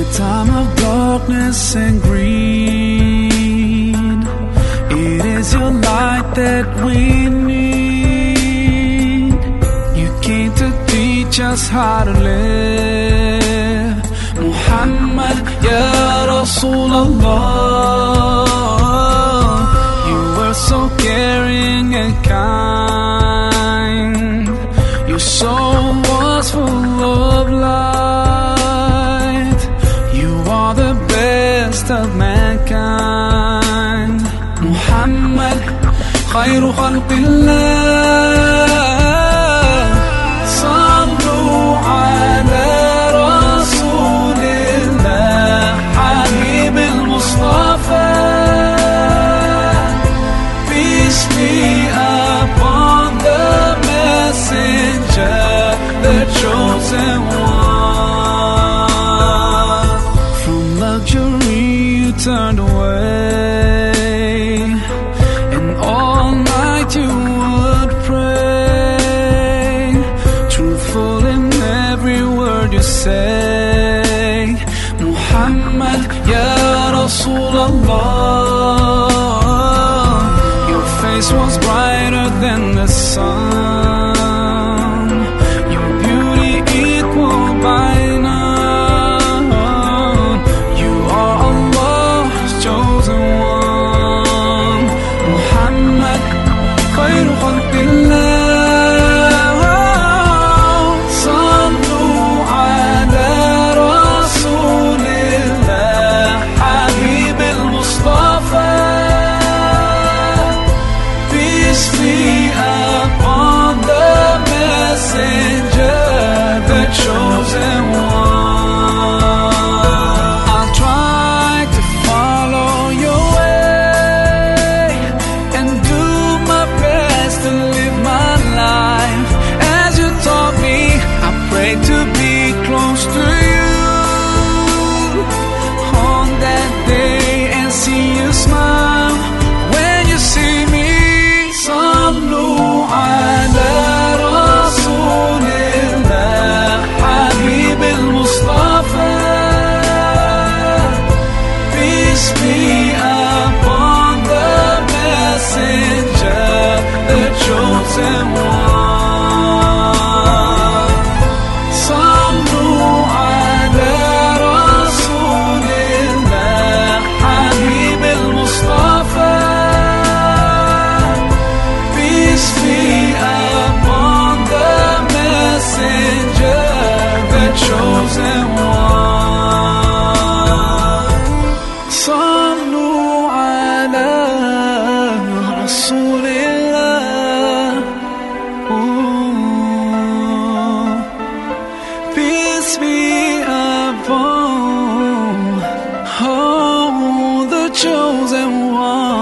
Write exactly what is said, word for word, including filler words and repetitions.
time of darkness and greed, it is your light that we need. You came to teach us how to live. Muhammad, Ya Rasulallah, you were so caring and kind. Your soul was full of light. You are the best of mankind. Muhammad, khayru khalqillah. Sallu ala Rasulillah, Habib al-Mustafa. Peace be upon the messenger, the chosen one. From luxury you turned away, and all night you would pray, truthful in every word you say. Muhammad, Ya Rasulallah, your face was brighter than the sun, your beauty equal by none. You are Allah's chosen one. Muhammad, khayru khalqillah. Sallu ala Rasulillah, Habib al-Mustafa. Peace be upon the messenger, the chosen one. I'll try to follow your way and do my best to live my life as you taught me. I pray to be close to you on that day and see you smile when you see me. Sallu ala Rasulillah, Habib al-Mustafa. Peace be upon the messenger, the chosen one. Sallu ala Rasulillah, Habib al-Mustafa. Peace be upon the messenger, the chosen one. Sallu ala Rasulillah. Ooh. Peace be upon, oh, the chosen one.